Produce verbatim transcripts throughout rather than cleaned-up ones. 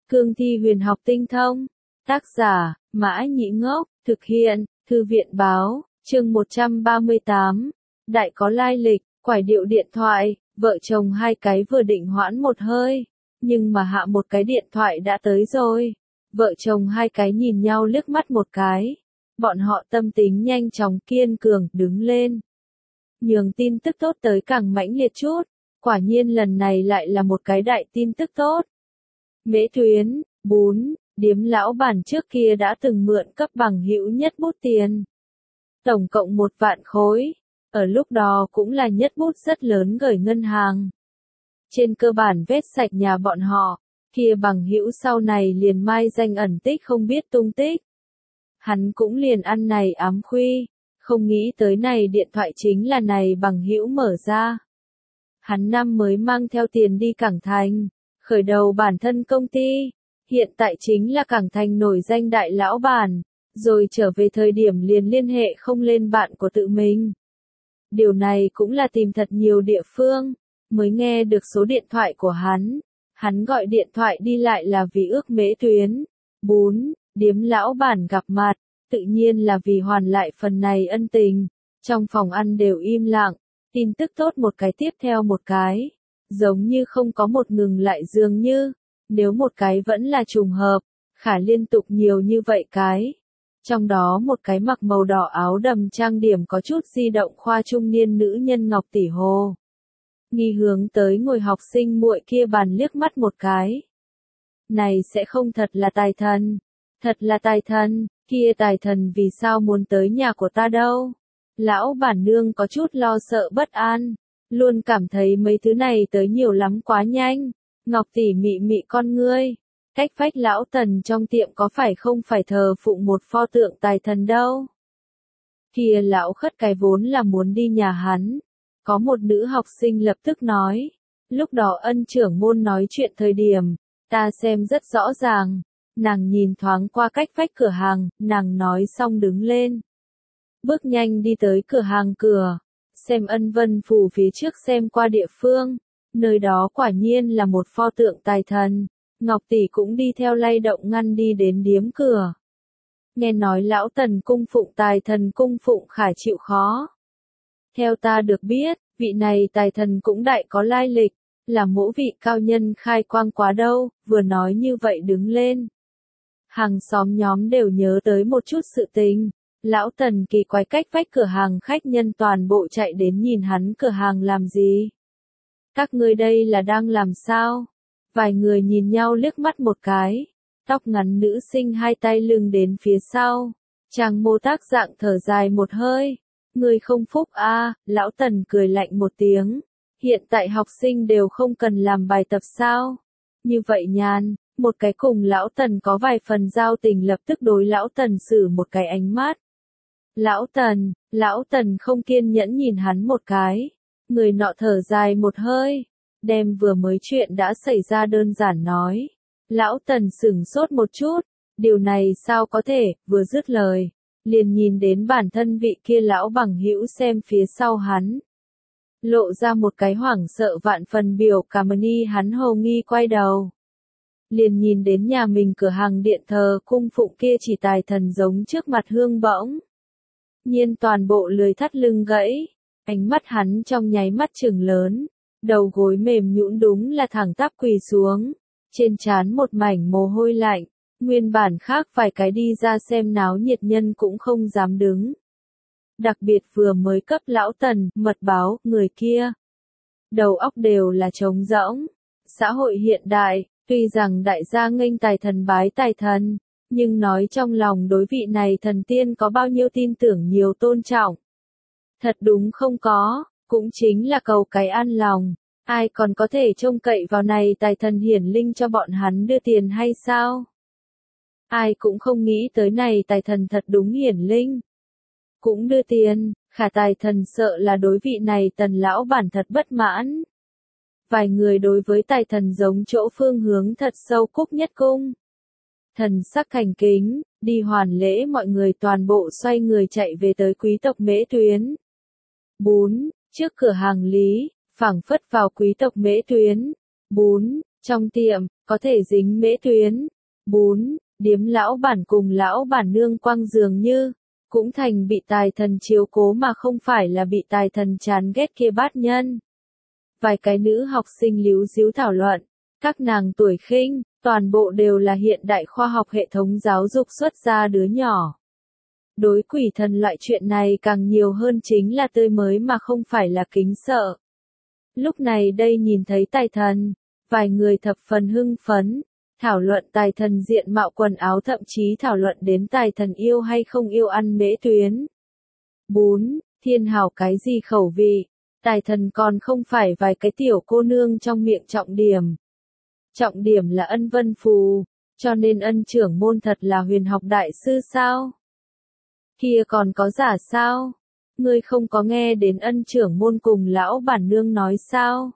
Cương thi huyền học tinh thông. Tác giả, Mã Nhĩ Ngốc, thực hiện, Thư viện báo, chương một trăm ba mươi tám. Đại có lai lịch, quải điệu điện thoại, vợ chồng hai cái vừa định hoãn một hơi, nhưng mà hạ một cái điện thoại đã tới rồi. Vợ chồng hai cái nhìn nhau liếc mắt một cái. Bọn họ tâm tính nhanh chóng kiên cường, đứng lên. Nhường tin tức tốt tới càng mãnh liệt chút. Quả nhiên lần này lại là một cái đại tin tức tốt. Mễ Tuyến, bún, điếm lão bản trước kia đã từng mượn cấp bằng hữu nhất bút tiền. Tổng cộng một vạn khối. Ở lúc đó cũng là nhất bút rất lớn gửi ngân hàng. Trên cơ bản vết sạch nhà bọn họ, kia bằng hữu sau này liền mai danh ẩn tích không biết tung tích. Hắn cũng liền ăn này ám khuy, không nghĩ tới này điện thoại chính là này bằng hữu mở ra. Hắn năm mới mang theo tiền đi Cảng Thành, khởi đầu bản thân công ty, hiện tại chính là Cảng Thành nổi danh đại lão bản, rồi trở về thời điểm liền liên hệ không lên bạn của tự mình. Điều này cũng là tìm thật nhiều địa phương, mới nghe được số điện thoại của hắn. Hắn gọi điện thoại đi lại là vì ước Mễ Tuyến, bún, điếm lão bản gặp mặt, tự nhiên là vì hoàn lại phần này ân tình. Trong phòng ăn đều im lặng, tin tức tốt một cái tiếp theo một cái, giống như không có một ngừng lại dường như, nếu một cái vẫn là trùng hợp, khả liên tục nhiều như vậy cái. Trong đó một cái mặc màu đỏ áo đầm trang điểm có chút di động khoa trung niên nữ nhân Ngọc Tỷ Hồ. Nghi hướng tới ngồi học sinh muội kia bàn liếc mắt một cái. Này sẽ không thật là tài thần. Thật là tài thần, kia tài thần vì sao muốn tới nhà của ta đâu. Lão bản nương có chút lo sợ bất an. Luôn cảm thấy mấy thứ này tới nhiều lắm quá nhanh. Ngọc Tỷ mị mị con ngươi. Cách phách lão tần trong tiệm có phải không phải thờ phụng một pho tượng tài thần đâu. Kia lão khất cái vốn là muốn đi nhà hắn. Có một nữ học sinh lập tức nói. Lúc đó ân trưởng môn nói chuyện thời điểm, ta xem rất rõ ràng. Nàng nhìn thoáng qua cách vách cửa hàng, nàng nói xong đứng lên. Bước nhanh đi tới cửa hàng cửa, xem ân vân phủ phía trước xem qua địa phương. Nơi đó quả nhiên là một pho tượng tài thần. Ngọc Tỷ cũng đi theo lay động ngăn đi đến điếm cửa. Nghe nói lão tần cung phụng tài thần cung phụng khả chịu khó. Theo ta được biết, vị này tài thần cũng đại có lai lịch, là mỗ vị cao nhân khai quang quá đâu, vừa nói như vậy đứng lên. Hàng xóm nhóm đều nhớ tới một chút sự tình, lão tần kỳ quái cách vách cửa hàng khách nhân toàn bộ chạy đến nhìn hắn cửa hàng làm gì. Các ngươi đây là đang làm sao? Vài người nhìn nhau liếc mắt một cái, tóc ngắn nữ sinh hai tay lưng đến phía sau, chàng mô tác dạng thở dài một hơi. Người không phúc a, à, lão tần cười lạnh một tiếng. Hiện tại học sinh đều không cần làm bài tập sao? Như vậy nhàn, một cái cùng lão tần có vài phần giao tình lập tức đối lão tần xử một cái ánh mắt. Lão tần, lão tần không kiên nhẫn nhìn hắn một cái. Người nọ thở dài một hơi, đem vừa mới chuyện đã xảy ra đơn giản nói. Lão tần sửng sốt một chút, điều này sao có thể, vừa dứt lời. Liền nhìn đến bản thân vị kia lão bằng hữu xem phía sau hắn. Lộ ra một cái hoảng sợ vạn phần biểu cảm ni hắn hồ nghi quay đầu. Liền nhìn đến nhà mình cửa hàng điện thờ cung phụng kia chỉ tài thần giống trước mặt hương bỗng. Nhiên toàn bộ lười thắt lưng gãy, ánh mắt hắn trong nháy mắt trừng lớn, đầu gối mềm nhũn đúng là thẳng tắp quỳ xuống, trên trán một mảnh mồ hôi lạnh. Nguyên bản khác vài cái đi ra xem náo nhiệt nhân cũng không dám đứng. Đặc biệt vừa mới cấp lão tần, mật báo, người kia. Đầu óc đều là trống rỗng. Xã hội hiện đại, tuy rằng đại gia nghênh tài thần bái tài thần, nhưng nói trong lòng đối vị này thần tiên có bao nhiêu tin tưởng nhiều tôn trọng. Thật đúng không có, cũng chính là cầu cái an lòng. Ai còn có thể trông cậy vào này tài thần hiển linh cho bọn hắn đưa tiền hay sao? Ai cũng không nghĩ tới này tài thần thật đúng hiển linh. Cũng đưa tiền, khả tài thần sợ là đối vị này tần lão bản thật bất mãn. Vài người đối với tài thần giống chỗ phương hướng thật sâu cúc nhất cung. Thần sắc thành kính, đi hoàn lễ mọi người toàn bộ xoay người chạy về tới quý tộc Mễ Tuyến. Bún, trước cửa hàng lý, phảng phất vào quý tộc Mễ Tuyến. Bún, trong tiệm, có thể dính mễ tuyến. bốn. Điếm lão bản cùng lão bản nương quang dường như, cũng thành bị tài thần chiếu cố mà không phải là bị tài thần chán ghét kia bát nhân. Vài cái nữ học sinh líu díu thảo luận, các nàng tuổi khinh, toàn bộ đều là hiện đại khoa học hệ thống giáo dục xuất ra đứa nhỏ. Đối quỷ thần loại chuyện này càng nhiều hơn chính là tươi mới mà không phải là kính sợ. Lúc này đây nhìn thấy tài thần, vài người thập phần hưng phấn, thảo luận tài thần diện mạo quần áo, thậm chí thảo luận đến tài thần yêu hay không yêu ăn mễ tuyến. bốn. Thiên hào cái gì khẩu vị, tài thần còn không phải vài cái tiểu cô nương trong miệng trọng điểm. Trọng điểm là Ân Vân Phù, cho nên Ân trưởng môn thật là huyền học đại sư sao? Kia còn có giả sao? Ngươi không có nghe đến Ân trưởng môn cùng lão bản nương nói sao?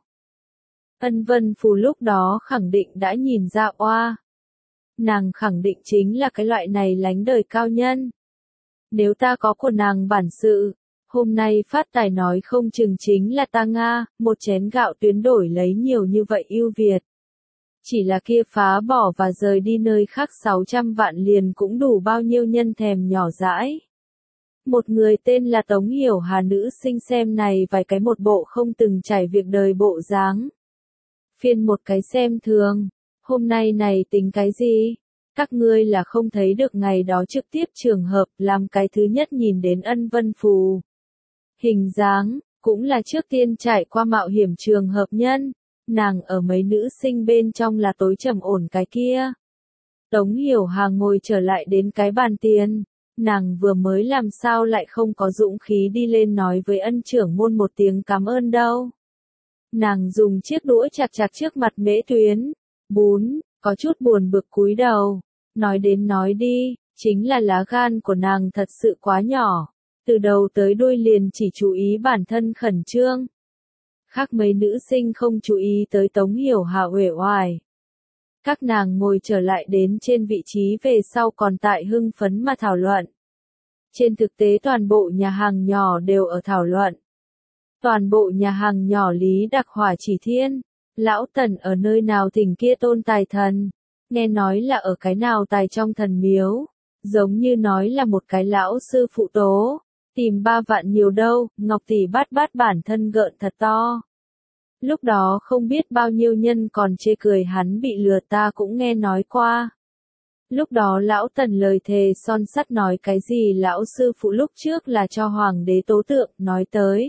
Ân Vân Phù lúc đó khẳng định đã nhìn ra oa. Nàng khẳng định chính là cái loại này lánh đời cao nhân. Nếu ta có của nàng bản sự, hôm nay phát tài nói không chừng chính là ta Nga, một chén gạo tuyến đổi lấy nhiều như vậy ưu việt. Chỉ là kia phá bỏ và rời đi nơi khác sáu trăm vạn liền cũng đủ bao nhiêu nhân thèm nhỏ dãi. Một người tên là Tống Hiểu Hà nữ sinh xem này vài cái một bộ không từng trải việc đời bộ dáng. Phiên một cái xem thường, hôm nay này tính cái gì? Các ngươi là không thấy được ngày đó trực tiếp trường hợp làm cái thứ nhất nhìn đến Ân Vân Phù. Hình dáng, cũng là trước tiên trải qua mạo hiểm trường hợp nhân, nàng ở mấy nữ sinh bên trong là tối trầm ổn cái kia. Tống Hiểu Hà ngồi trở lại đến cái bàn tiền, nàng vừa mới làm sao lại không có dũng khí đi lên nói với Ân trưởng môn một tiếng cảm ơn đâu. Nàng dùng chiếc đũa chặt chặt trước mặt mễ tuyến. bốn. Có chút buồn bực cúi đầu. Nói đến nói đi, chính là lá gan của nàng thật sự quá nhỏ. Từ đầu tới đuôi liền chỉ chú ý bản thân khẩn trương. Khác mấy nữ sinh không chú ý tới Tống Hiểu Hà uể oải. Các nàng ngồi trở lại đến trên vị trí về sau còn tại hưng phấn mà thảo luận. Trên thực tế toàn bộ nhà hàng nhỏ đều ở thảo luận. Toàn bộ nhà hàng nhỏ Lý Đặc Hỏa chỉ thiên, lão Tần ở nơi nào thỉnh kia tôn tài thần, nghe nói là ở cái nào tài trong thần miếu, giống như nói là một cái lão sư phụ tố, tìm ba vạn nhiều đâu, Ngọc tỷ bát bát bản thân gợn thật to. Lúc đó không biết bao nhiêu nhân còn chê cười hắn bị lừa, ta cũng nghe nói qua. Lúc đó lão Tần lời thề son sắt nói cái gì lão sư phụ lúc trước là cho hoàng đế tố tượng, nói tới.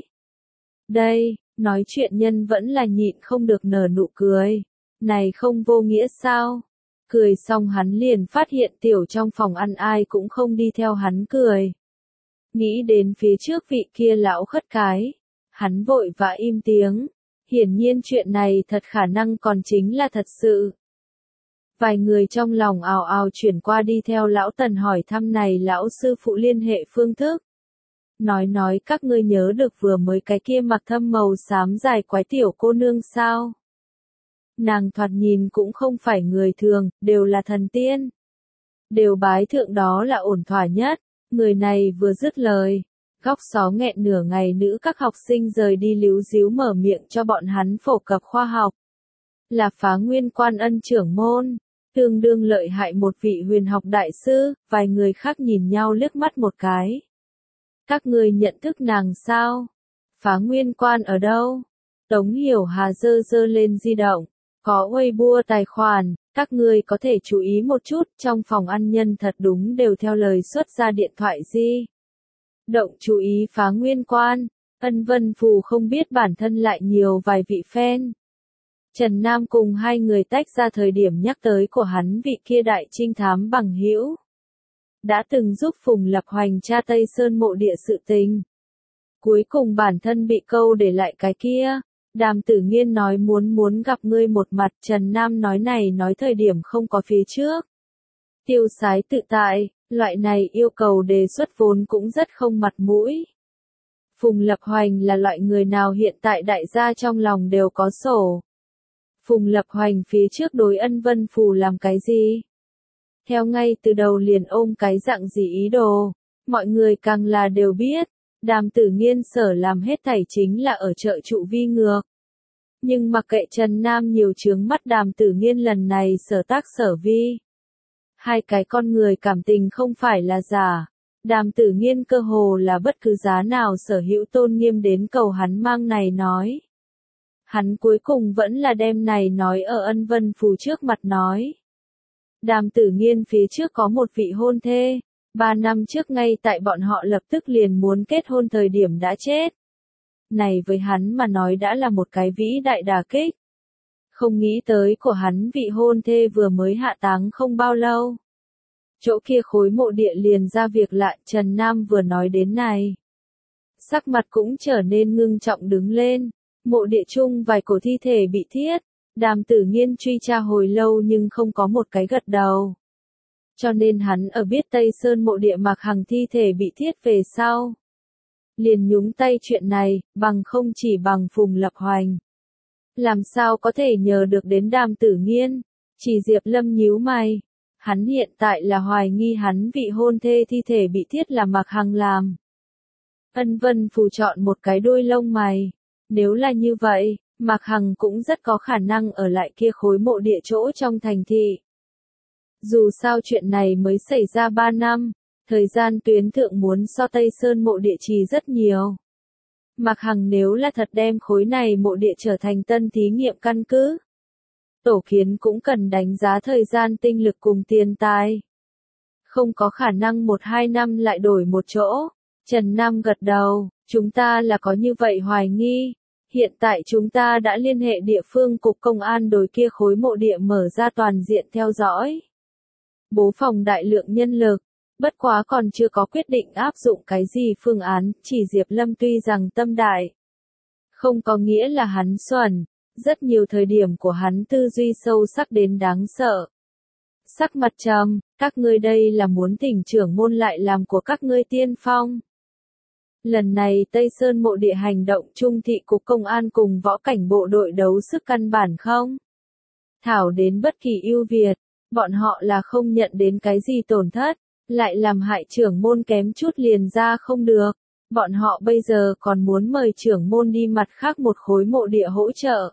Đây, nói chuyện nhân vẫn là nhịn không được nở nụ cười. Này không vô nghĩa sao? Cười xong hắn liền phát hiện tiểu trong phòng ăn ai cũng không đi theo hắn cười. Nghĩ đến phía trước vị kia lão khất cái. Hắn vội vã im tiếng. Hiển nhiên chuyện này thật khả năng còn chính là thật sự. Vài người trong lòng ào ào chuyển qua đi theo lão Tần hỏi thăm này lão sư phụ liên hệ phương thức. Nói nói các ngươi nhớ được vừa mới cái kia mặc thâm màu xám dài quái tiểu cô nương sao? Nàng thoạt nhìn cũng không phải người thường, đều là thần tiên. Đều bái thượng đó là ổn thỏa nhất. Người này vừa dứt lời, góc xó nghẹn nửa ngày nữ các học sinh rời đi líu díu mở miệng cho bọn hắn phổ cập khoa học. Là Phá Nguyên Quan Ân trưởng môn, tương đương lợi hại một vị huyền học đại sư, vài người khác nhìn nhau liếc mắt một cái. Các người nhận thức nàng sao? Phá Nguyên Quan ở đâu? Tống Hiểu Hà giơ giơ lên di động, có Weibo tài khoản, các người có thể chú ý một chút, trong phòng ăn nhân thật đúng đều theo lời xuất ra điện thoại di động chú ý Phá Nguyên Quan. Ân Vân Phù không biết bản thân lại nhiều vài vị fan. Trần Nam cùng hai người tách ra thời điểm nhắc tới của hắn vị kia đại trinh thám bằng hữu. Đã từng giúp Phùng Lập Hoành tra Tây Sơn mộ địa sự tình. Cuối cùng bản thân bị câu để lại cái kia. Đàm Tử Nghiên nói muốn muốn gặp ngươi một mặt, Trần Nam nói này nói thời điểm không có phía trước. Tiêu sái tự tại, loại này yêu cầu đề xuất vốn cũng rất không mặt mũi. Phùng Lập Hoành là loại người nào hiện tại đại gia trong lòng đều có sổ. Phùng Lập Hoành phía trước đối Ân Vân Phù làm cái gì? Theo ngay từ đầu liền ôm cái dạng gì ý đồ, mọi người càng là đều biết, Đàm Tử Nghiên sở làm hết thảy chính là ở trợ trụ vi ngược. Nhưng mặc kệ Trần Nam nhiều chướng mắt Đàm Tử Nghiên lần này sở tác sở vi. Hai cái con người cảm tình không phải là giả. Đàm Tử Nghiên cơ hồ là bất cứ giá nào sở hữu tôn nghiêm đến cầu hắn mang này nói. Hắn cuối cùng vẫn là đem này nói ở Ân Vân Phù trước mặt nói. Đàm Tử Nghiên phía trước có một vị hôn thê, ba năm trước ngay tại bọn họ lập tức liền muốn kết hôn thời điểm đã chết. Này với hắn mà nói đã là một cái vĩ đại đả kích. Không nghĩ tới của hắn vị hôn thê vừa mới hạ táng không bao lâu. Chỗ kia khối mộ địa liền ra việc lạ, Trần Nam vừa nói đến này. Sắc mặt cũng trở nên ngưng trọng đứng lên, mộ địa chung vài cổ thi thể bị thiết, Đàm Tử Nghiên truy tra hồi lâu nhưng không có một cái gật đầu. Cho nên hắn ở biết Tây Sơn mộ địa Mạc Hằng thi thể bị thiết về sau. Liền nhúng tay chuyện này, bằng không chỉ bằng Phùng Lập Hoành. Làm sao có thể nhờ được đến Đàm Tử Nghiên, chỉ Diệp Lâm nhíu mày. Hắn hiện tại là hoài nghi hắn vị hôn thê thi thể bị thiết là Mạc Hằng làm. Ân Vân Phù chọn một cái đuôi lông mày. Nếu là như vậy, Mạc Hằng cũng rất có khả năng ở lại kia khối mộ địa chỗ trong thành thị. Dù sao chuyện này mới xảy ra ba năm, thời gian tuyến thượng muốn so Tây Sơn mộ địa trì rất nhiều. Mạc Hằng nếu là thật đem khối này mộ địa trở thành tân thí nghiệm căn cứ. Tổ kiến cũng cần đánh giá thời gian tinh lực cùng tiền tài. Không có khả năng một hai năm lại đổi một chỗ. Trần Nam gật đầu, chúng ta là có như vậy hoài nghi. Hiện tại chúng ta đã liên hệ địa phương cục công an đối kia khối mộ địa mở ra toàn diện theo dõi. Bố phòng đại lượng nhân lực, bất quá còn chưa có quyết định áp dụng cái gì phương án, chỉ Diệp Lâm tuy rằng tâm đại. Không có nghĩa là hắn xuẩn, rất nhiều thời điểm của hắn tư duy sâu sắc đến đáng sợ. Sắc mặt trầm, các ngươi đây là muốn thỉnh trưởng môn lại làm của các ngươi tiên phong. Lần này Tây Sơn mộ địa hành động trung thị cục công an cùng võ cảnh bộ đội đấu sức căn bản không? Thảo đến bất kỳ ưu việt, bọn họ là không nhận đến cái gì tổn thất, lại làm hại trưởng môn kém chút liền ra không được. Bọn họ bây giờ còn muốn mời trưởng môn đi mặt khác một khối mộ địa hỗ trợ.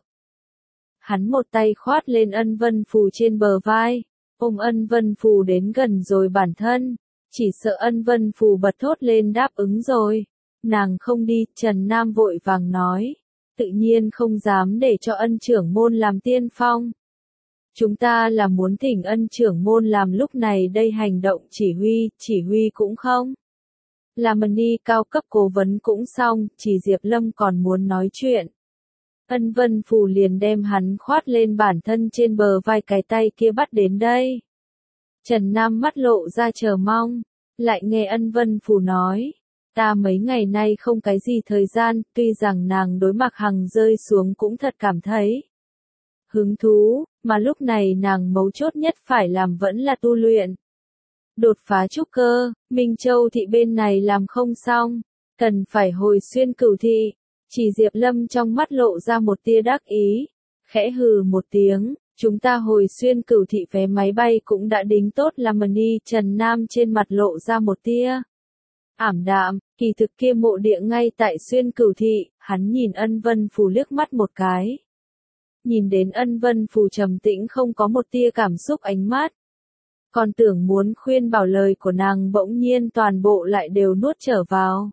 Hắn một tay khoát lên Ân Vân Phù trên bờ vai, ôm Ân Vân Phù đến gần rồi bản thân, chỉ sợ Ân Vân Phù bật thốt lên đáp ứng rồi. Nàng không đi, Trần Nam vội vàng nói, tự nhiên không dám để cho Ân trưởng môn làm tiên phong. Chúng ta là muốn thỉnh Ân trưởng môn làm lúc này đây hành động chỉ huy, chỉ huy cũng không. Là Mani cao cấp cố vấn cũng xong, chỉ Diệp Lâm còn muốn nói chuyện. Ân Vân Phù liền đem hắn khoát lên bản thân trên bờ vai cái tay kia bắt đến đây. Trần Nam mắt lộ ra chờ mong, lại nghe Ân Vân Phù nói. Ta mấy ngày nay không cái gì thời gian, tuy rằng nàng đối Mạc Hằng rơi xuống cũng thật cảm thấy hứng thú, mà lúc này nàng mấu chốt nhất phải làm vẫn là tu luyện. Đột phá trúc cơ, Minh Châu thị bên này làm không xong, cần phải hồi xuyên Cửu thị. Chỉ Diệp Lâm trong mắt lộ ra một tia đắc ý, khẽ hừ một tiếng, chúng ta hồi xuyên Cửu thị vé máy bay cũng đã đính tốt là Mani. Trần Nam trên mặt lộ ra một tia ảm đạm, kỳ thực kia mộ địa ngay tại xuyên Cửu thị, hắn nhìn Ân Vân Phù liếc mắt một cái. Nhìn đến Ân Vân Phù trầm tĩnh không có một tia cảm xúc ánh mắt. Còn tưởng muốn khuyên bảo lời của nàng bỗng nhiên toàn bộ lại đều nuốt trở vào.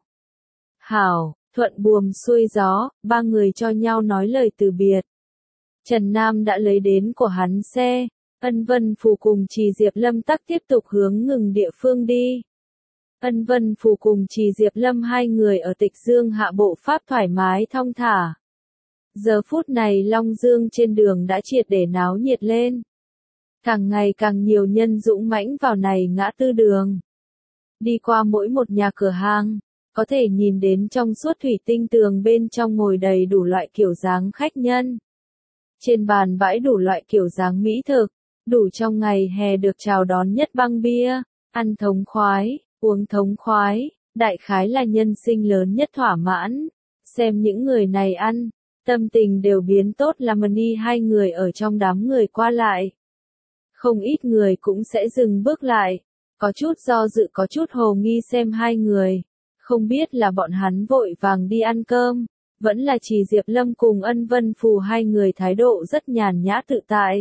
Hảo, thuận buồm xuôi gió, ba người cho nhau nói lời từ biệt. Trần Nam đã lấy đến của hắn xe, Ân Vân Phù cùng Trì Diệp Lâm tắc tiếp tục hướng ngừng địa phương đi. Ân Vân Phù cùng Trì Diệp Lâm hai người ở Tịch Dương hạ bộ pháp thoải mái thong thả. Giờ phút này Long Dương trên đường đã triệt để náo nhiệt lên. Càng ngày càng nhiều nhân dũng mãnh vào này ngã tư đường. Đi qua mỗi một nhà cửa hàng, có thể nhìn đến trong suốt thủy tinh tường bên trong ngồi đầy đủ loại kiểu dáng khách nhân. Trên bàn bãi đủ loại kiểu dáng mỹ thực, đủ trong ngày hè được chào đón nhất băng bia, ăn thống khoái, uống thống khoái, đại khái là nhân sinh lớn nhất thỏa mãn. Xem những người này ăn, tâm tình đều biến tốt là Mani hai người ở trong đám người qua lại. Không ít người cũng sẽ dừng bước lại, có chút do dự có chút hồ nghi xem hai người, không biết là bọn hắn vội vàng đi ăn cơm, Vẫn là Trì Diệp Lâm cùng Ân Vân Phù hai người thái độ rất nhàn nhã tự tại.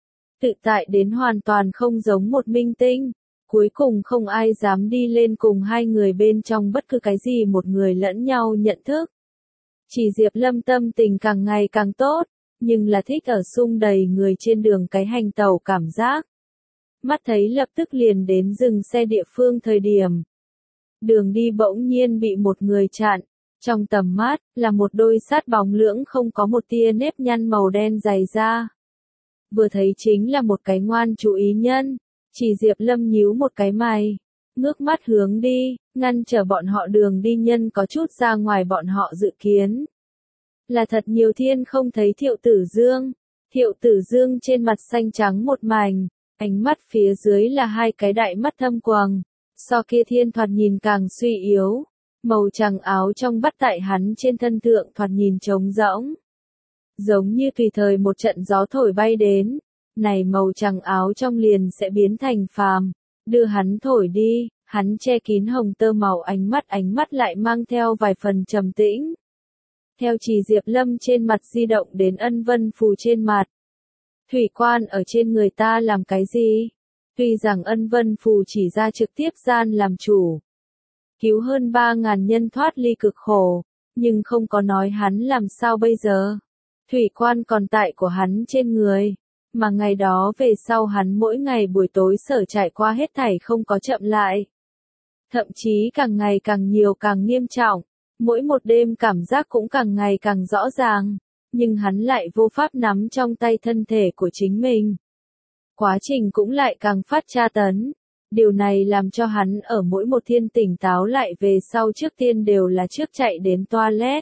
Tự tại đến hoàn toàn không giống một minh tinh. Cuối cùng không ai dám đi lên cùng hai người bên trong bất cứ cái gì một người lẫn nhau nhận thức. Trì Diệp Lâm tâm tình càng ngày càng tốt, nhưng là thích ở sung đầy người trên đường cái hành tàu cảm giác. Mắt thấy lập tức liền đến dừng xe địa phương thời điểm. Đường đi bỗng nhiên bị một người chặn. Trong tầm mắt, là một đôi sát bóng lưỡng không có một tia nếp nhăn màu đen dày da. Vừa thấy chính là một cái ngoan chú ý nhân. Trì Diệp Lâm nhíu một cái mày. Ngước mắt hướng đi, ngăn trở bọn họ đường đi nhân có chút ra ngoài bọn họ dự kiến. Là thật nhiều thiên không thấy Thiệu Tử Dương. Thiệu Tử Dương trên mặt xanh trắng một mảnh, ánh mắt phía dưới là hai cái đại mắt thâm quầng. So kia thiên thoạt nhìn càng suy yếu. Màu trắng áo trong bắt tại hắn trên thân thượng thoạt nhìn trống rỗng. Giống như tùy thời một trận gió thổi bay đến. Này màu trắng áo trong liền sẽ biến thành phàm. Đưa hắn thổi đi, hắn che kín hồng tơ màu ánh mắt ánh mắt lại mang theo vài phần trầm tĩnh. Theo Trì Diệp Lâm trên mặt di động đến Ân Vân Phù trên mặt. Thủy quan ở trên người ta làm cái gì? Tuy rằng Ân Vân Phù chỉ ra trực tiếp gian làm chủ. Cứu hơn ba ngàn nhân thoát ly cực khổ, nhưng không có nói hắn làm sao bây giờ. Thủy quan còn tại của hắn trên người, mà ngày đó về sau hắn mỗi ngày buổi tối sở trải qua hết thảy không có chậm lại. Thậm chí càng ngày càng nhiều càng nghiêm trọng, mỗi một đêm cảm giác cũng càng ngày càng rõ ràng, nhưng hắn lại vô pháp nắm trong tay thân thể của chính mình. Quá trình cũng lại càng phát tra tấn. Điều này làm cho hắn ở mỗi một thiên tỉnh táo lại về sau trước tiên đều là trước chạy đến toilet.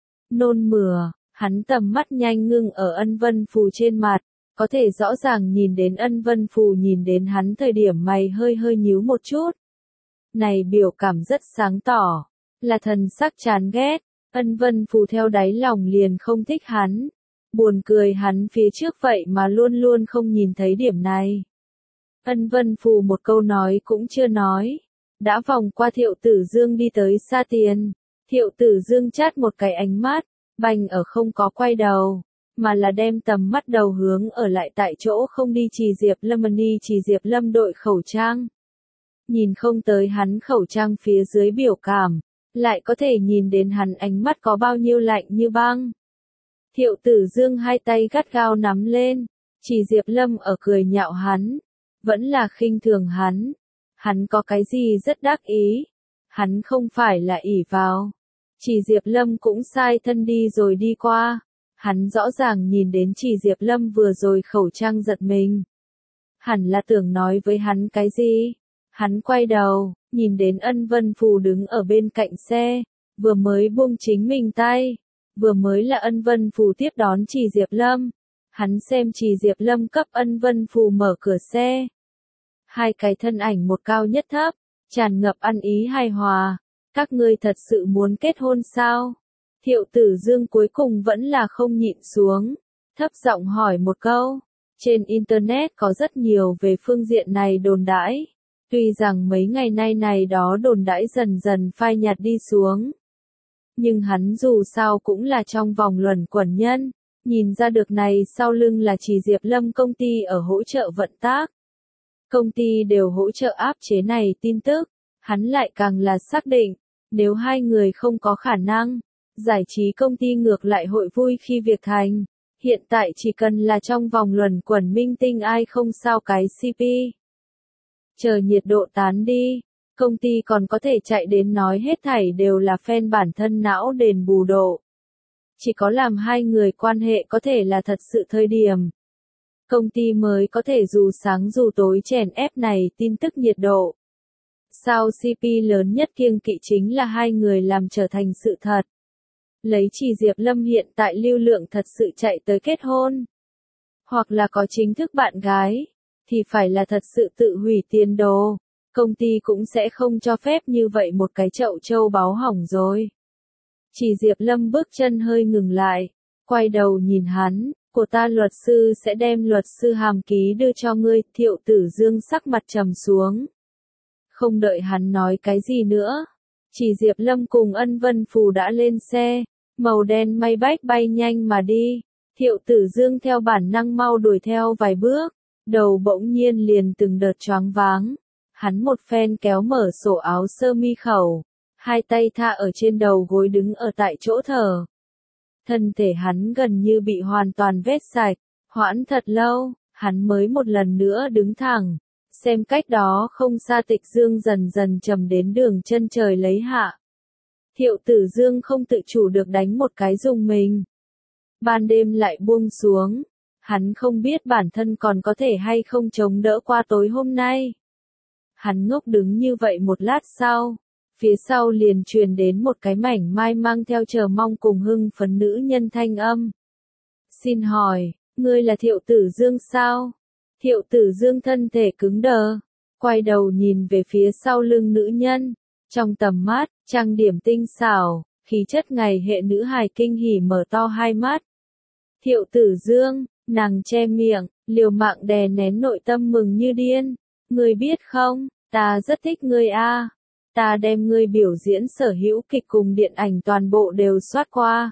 Nôn mửa, hắn tầm mắt nhanh ngưng ở Ân Vân Phù trên mặt, có thể rõ ràng nhìn đến Ân Vân Phù nhìn đến hắn thời điểm mày hơi hơi nhíu một chút. Này biểu cảm rất sáng tỏ, là thần sắc chán ghét, Ân Vân Phù theo đáy lòng liền không thích hắn. Buồn cười hắn phía trước vậy mà luôn luôn không nhìn thấy điểm này. Ân Vân Phù một câu nói cũng chưa nói. Đã vòng qua Thiệu Tử Dương đi tới xa tiền. Thiệu Tử Dương chát một cái ánh mắt, bành ở không có quay đầu, mà là đem tầm mắt đầu hướng ở lại tại chỗ không đi Trì Diệp Lâm đi Trì Diệp Lâm đội khẩu trang. Nhìn không tới hắn khẩu trang phía dưới biểu cảm, lại có thể nhìn đến hắn ánh mắt có bao nhiêu lạnh như băng. Thiệu Tử Dương hai tay gắt gao nắm lên, Trì Diệp Lâm ở cười nhạo hắn. Vẫn là khinh thường hắn. Hắn có cái gì rất đắc ý. Hắn không phải là ỷ vào. Trì Diệp Lâm cũng sai thân đi rồi đi qua. Hắn rõ ràng nhìn đến Trì Diệp Lâm vừa rồi khẩu trang giật mình. Hẳn là tưởng nói với hắn cái gì. Hắn quay đầu, nhìn đến Ân Vân Phù đứng ở bên cạnh xe. Vừa mới buông chính mình tay. Vừa mới là Ân Vân Phù tiếp đón Trì Diệp Lâm. Hắn xem Trì Diệp Lâm cấp Ân Vân Phù mở cửa xe. Hai cái thân ảnh một cao nhất thấp, tràn ngập ăn ý hài hòa. Các ngươi thật sự muốn kết hôn sao? Thiệu Tử Dương cuối cùng vẫn là không nhịn xuống, thấp giọng hỏi một câu. Trên Internet có rất nhiều về phương diện này đồn đãi. Tuy rằng mấy ngày nay này đó đồn đãi dần dần phai nhạt đi xuống. Nhưng hắn dù sao cũng là trong vòng luẩn quẩn nhân. Nhìn ra được này sau lưng là Trì Diệp Lâm công ty ở hỗ trợ vận tác. Công ty đều hỗ trợ áp chế này tin tức. Hắn lại càng là xác định. Nếu hai người không có khả năng, giải trí công ty ngược lại hội vui khi việc thành. Hiện tại chỉ cần là trong vòng luẩn quẩn minh tinh ai không sao cái xê pê. Chờ nhiệt độ tán đi, công ty còn có thể chạy đến nói hết thảy đều là fan bản thân não đền bù độ. Chỉ có làm hai người quan hệ có thể là thật sự thời điểm. Công ty mới có thể dù sáng dù tối chèn ép này tin tức nhiệt độ. Sao xê pê lớn nhất kiêng kỵ chính là hai người làm trở thành sự thật. Lấy Trì Diệp Lâm hiện tại lưu lượng thật sự chạy tới kết hôn. Hoặc là có chính thức bạn gái. Thì phải là thật sự tự hủy tiền đồ. Công ty cũng sẽ không cho phép như vậy một cái chậu châu báu hỏng rồi. Trì Diệp Lâm bước chân hơi ngừng lại. Quay đầu nhìn hắn. Của ta luật sư sẽ đem luật sư hàm ký đưa cho ngươi. Thiệu Tử Dương sắc mặt trầm xuống. Không đợi hắn nói cái gì nữa. Trì Diệp Lâm cùng Ân Vân Phù đã lên xe. Màu đen may bách bay nhanh mà đi. Thiệu Tử Dương theo bản năng mau đuổi theo vài bước, đầu bỗng nhiên liền từng đợt choáng váng. Hắn một phen kéo mở sổ áo sơ mi khẩu, hai tay tha ở trên đầu gối đứng ở tại chỗ thở. Thân thể hắn gần như bị hoàn toàn vét sạch, hoãn thật lâu, hắn mới một lần nữa đứng thẳng, xem cách đó không xa Tịch Dương dần dần trầm đến đường chân trời lấy hạ. Thiệu Tử Dương không tự chủ được đánh một cái rùng mình. Ban đêm lại buông xuống, hắn không biết bản thân còn có thể hay không chống đỡ qua tối hôm nay. Hắn ngốc đứng như vậy một lát sau, phía sau liền truyền đến một cái mảnh mai mang theo chờ mong cùng hưng phấn nữ nhân thanh âm. Xin hỏi, ngươi là Thiệu Tử Dương sao? Thiệu Tử Dương thân thể cứng đờ, quay đầu nhìn về phía sau lưng nữ nhân, trong tầm mắt, trang điểm tinh xảo, khí chất ngày hệ nữ hài kinh hỉ mở to hai mắt. Thiệu Tử Dương, nàng che miệng, liều mạng đè nén nội tâm mừng như điên. Ngươi biết không, ta rất thích ngươi a. Ta đem ngươi biểu diễn sở hữu kịch cùng điện ảnh toàn bộ đều soát qua.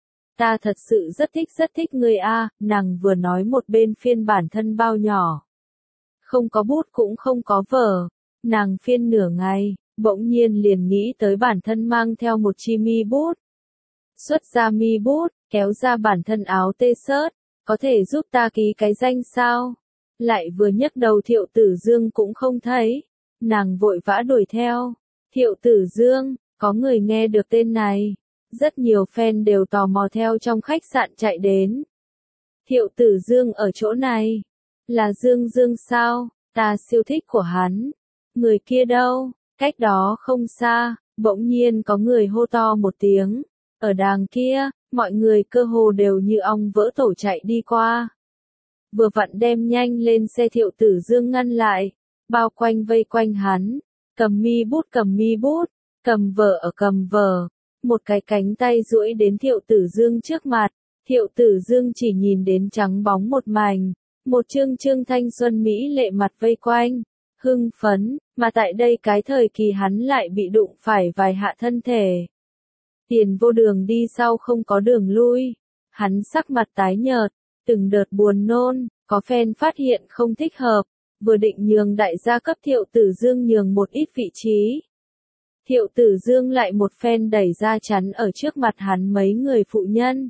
Ta thật sự rất thích rất thích ngươi a, nàng vừa nói một bên phiên bản thân bao nhỏ. Không có bút cũng không có vở, nàng phiên nửa ngày, bỗng nhiên liền nghĩ tới bản thân mang theo một chi mi bút. Xuất ra mi bút, kéo ra bản thân áo t-shirt, có thể giúp ta ký cái danh sao? Lại vừa nhấc đầu Thiệu Tử Dương cũng không thấy, nàng vội vã đuổi theo. Thiệu Tử Dương, có người nghe được tên này, rất nhiều fan đều tò mò theo trong khách sạn chạy đến. Thiệu Tử Dương ở chỗ này, là Dương Dương sao? Ta siêu thích của hắn. Người kia đâu? Cách đó không xa, bỗng nhiên có người hô to một tiếng. Ở đàng kia, mọi người cơ hồ đều như ong vỡ tổ chạy đi qua. Vừa vặn đem nhanh lên xe Thiệu Tử Dương ngăn lại, bao quanh vây quanh hắn, cầm mi bút cầm mi bút, cầm vở ở cầm vở, một cái cánh tay duỗi đến Thiệu Tử Dương trước mặt. Thiệu Tử Dương chỉ nhìn đến trắng bóng một mảnh, một trương trương thanh xuân mỹ lệ mặt vây quanh, hưng phấn, mà tại đây cái thời kỳ hắn lại bị đụng phải vài hạ thân thể. Tiền vô đường đi sau không có đường lui, hắn sắc mặt tái nhợt, từng đợt buồn nôn, có fan phát hiện không thích hợp, vừa định nhường đại gia cấp Thiệu Tử Dương nhường một ít vị trí. Thiệu Tử Dương lại một phen đẩy ra chắn ở trước mặt hắn mấy người phụ nhân.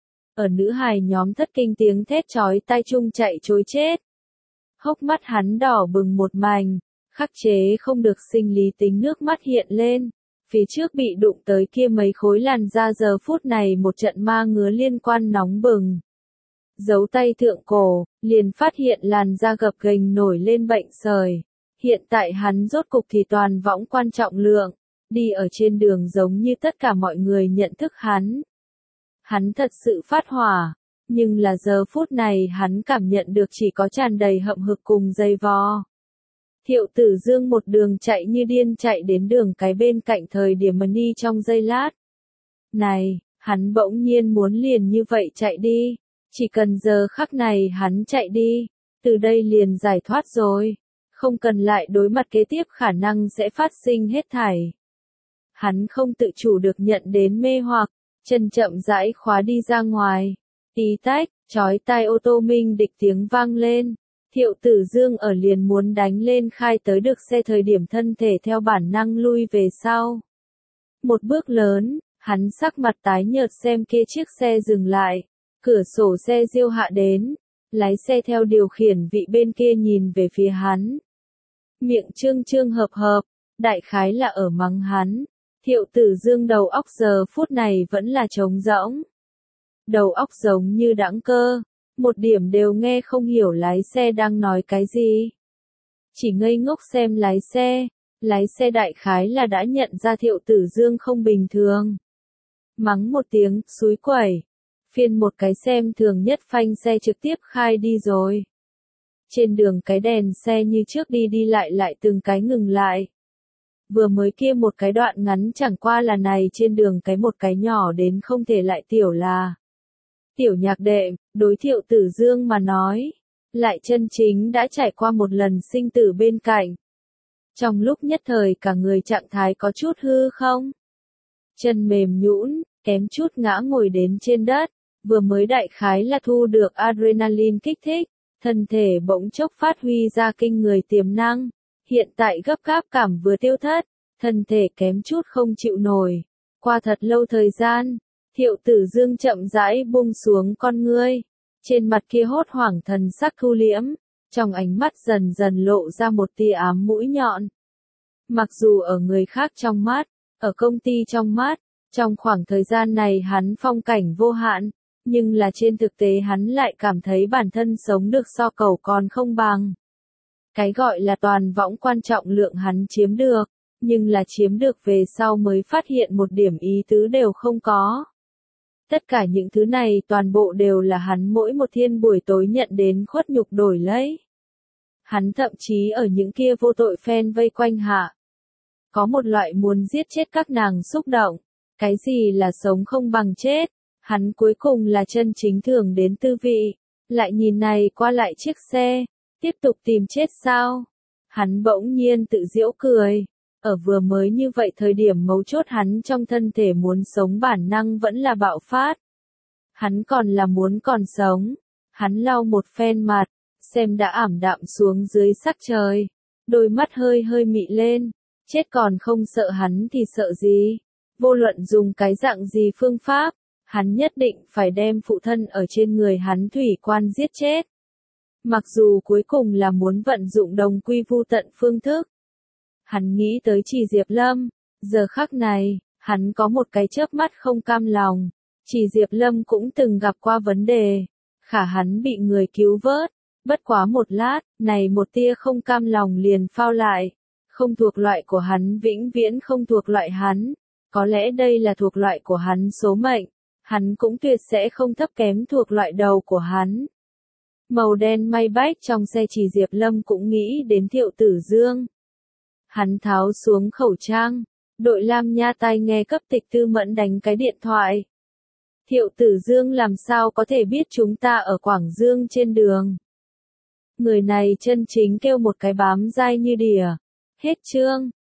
Ở nữ hài nhóm thất kinh tiếng thét chói tai chung chạy trối chết. Hốc mắt hắn đỏ bừng một mảnh, khắc chế không được sinh lý tính nước mắt hiện lên. Phía trước bị đụng tới kia mấy khối làn da giờ phút này một trận ma ngứa liên quan nóng bừng. Giấu tay thượng cổ, liền phát hiện làn da gập ghềnh nổi lên bệnh sởi. Hiện tại hắn rốt cục thì toàn võng quan trọng lượng, đi ở trên đường giống như tất cả mọi người nhận thức hắn. Hắn thật sự phát hỏa, nhưng là giờ phút này hắn cảm nhận được chỉ có tràn đầy hậm hực cùng dây vò. Thiệu Tử Dương một đường chạy như điên chạy đến đường cái bên cạnh thời điểm Mani trong giây lát. Này, hắn bỗng nhiên muốn liền như vậy chạy đi, chỉ cần giờ khắc này hắn chạy đi, từ đây liền giải thoát rồi, không cần lại đối mặt kế tiếp khả năng sẽ phát sinh hết thảy. Hắn không tự chủ được nhận đến mê hoặc, chân chậm rãi khóa đi ra ngoài, tí tách, chói tai ô tô minh địch tiếng vang lên. Thiệu Tử Dương ở liền muốn đánh lên khai tới được xe thời điểm thân thể theo bản năng lui về sau. Một bước lớn, hắn sắc mặt tái nhợt xem kia chiếc xe dừng lại, cửa sổ xe diêu hạ đến, lái xe theo điều khiển vị bên kia nhìn về phía hắn. Miệng trương trương hợp hợp, đại khái là ở mắng hắn. Thiệu Tử Dương đầu óc giờ phút này vẫn là trống rỗng. Đầu óc giống như đãng cơ. Một điểm đều nghe không hiểu lái xe đang nói cái gì. Chỉ ngây ngốc xem lái xe, lái xe đại khái là đã nhận ra Thiệu Tử Dương không bình thường. Mắng một tiếng, xúi quẩy, phiên một cái xem thường nhất phanh xe trực tiếp khai đi rồi. Trên đường cái đèn xe như trước đi đi lại lại từng cái ngừng lại. Vừa mới kia một cái đoạn ngắn chẳng qua là này trên đường cái một cái nhỏ đến không thể lại tiểu là. Tiểu nhạc đệ, đối Thiệu Tử Dương mà nói, lại chân chính đã trải qua một lần sinh tử bên cạnh. Trong lúc nhất thời cả người trạng thái có chút hư không? Chân mềm nhũn, kém chút ngã ngồi đến trên đất, vừa mới đại khái là thu được adrenaline kích thích, thân thể bỗng chốc phát huy ra kinh người tiềm năng, hiện tại gấp gáp cảm vừa tiêu thất, thân thể kém chút không chịu nổi. Qua thật lâu thời gian, Thiệu Tử Dương chậm rãi buông xuống con ngươi, trên mặt kia hốt hoảng thần sắc thu liễm, trong ánh mắt dần dần lộ ra một tia ám mũi nhọn. Mặc dù ở người khác trong mắt, ở công ty trong mắt, trong khoảng thời gian này hắn phong cảnh vô hạn, nhưng là trên thực tế hắn lại cảm thấy bản thân sống được so cầu còn không bằng. Cái gọi là toàn võng quan trọng lượng hắn chiếm được, nhưng là chiếm được về sau mới phát hiện một điểm ý tứ đều không có. Tất cả những thứ này toàn bộ đều là hắn mỗi một thiên buổi tối nhận đến khuất nhục đổi lấy. Hắn thậm chí ở những kia vô tội fan vây quanh hạ. Có một loại muốn giết chết các nàng xúc động. Cái gì là sống không bằng chết? Hắn cuối cùng là chân chính thường đến tư vị. Lại nhìn này qua lại chiếc xe. Tiếp tục tìm chết sao? Hắn bỗng nhiên tự giễu cười. Ở vừa mới như vậy thời điểm mấu chốt hắn trong thân thể muốn sống bản năng vẫn là bạo phát. Hắn còn là muốn còn sống. Hắn lau một phen mặt, xem đã ảm đạm xuống dưới sắc trời. Đôi mắt hơi hơi mị lên. Chết còn không sợ hắn thì sợ gì? Vô luận dùng cái dạng gì phương pháp, hắn nhất định phải đem phụ thân ở trên người hắn thủy quan giết chết. Mặc dù cuối cùng là muốn vận dụng đồng quy vu tận phương thức. Hắn nghĩ tới Chỉ Diệp Lâm, giờ khắc này, hắn có một cái chớp mắt không cam lòng. Chỉ Diệp Lâm cũng từng gặp qua vấn đề, khả hắn bị người cứu vớt, bất quá một lát, này một tia không cam lòng liền phao lại. Không thuộc loại của hắn vĩnh viễn không thuộc loại hắn, có lẽ đây là thuộc loại của hắn số mệnh, hắn cũng tuyệt sẽ không thấp kém thuộc loại đầu của hắn. Màu đen may bách trong xe Chỉ Diệp Lâm cũng nghĩ đến Thiệu Tử Dương. Hắn tháo xuống khẩu trang, đội Lam Nha tai nghe cấp tịch Tư Mẫn đánh cái điện thoại. Thiệu Tử Dương làm sao có thể biết chúng ta ở Quảng Dương trên đường. Người này chân chính kêu một cái bám dai như đỉa. Hết chương.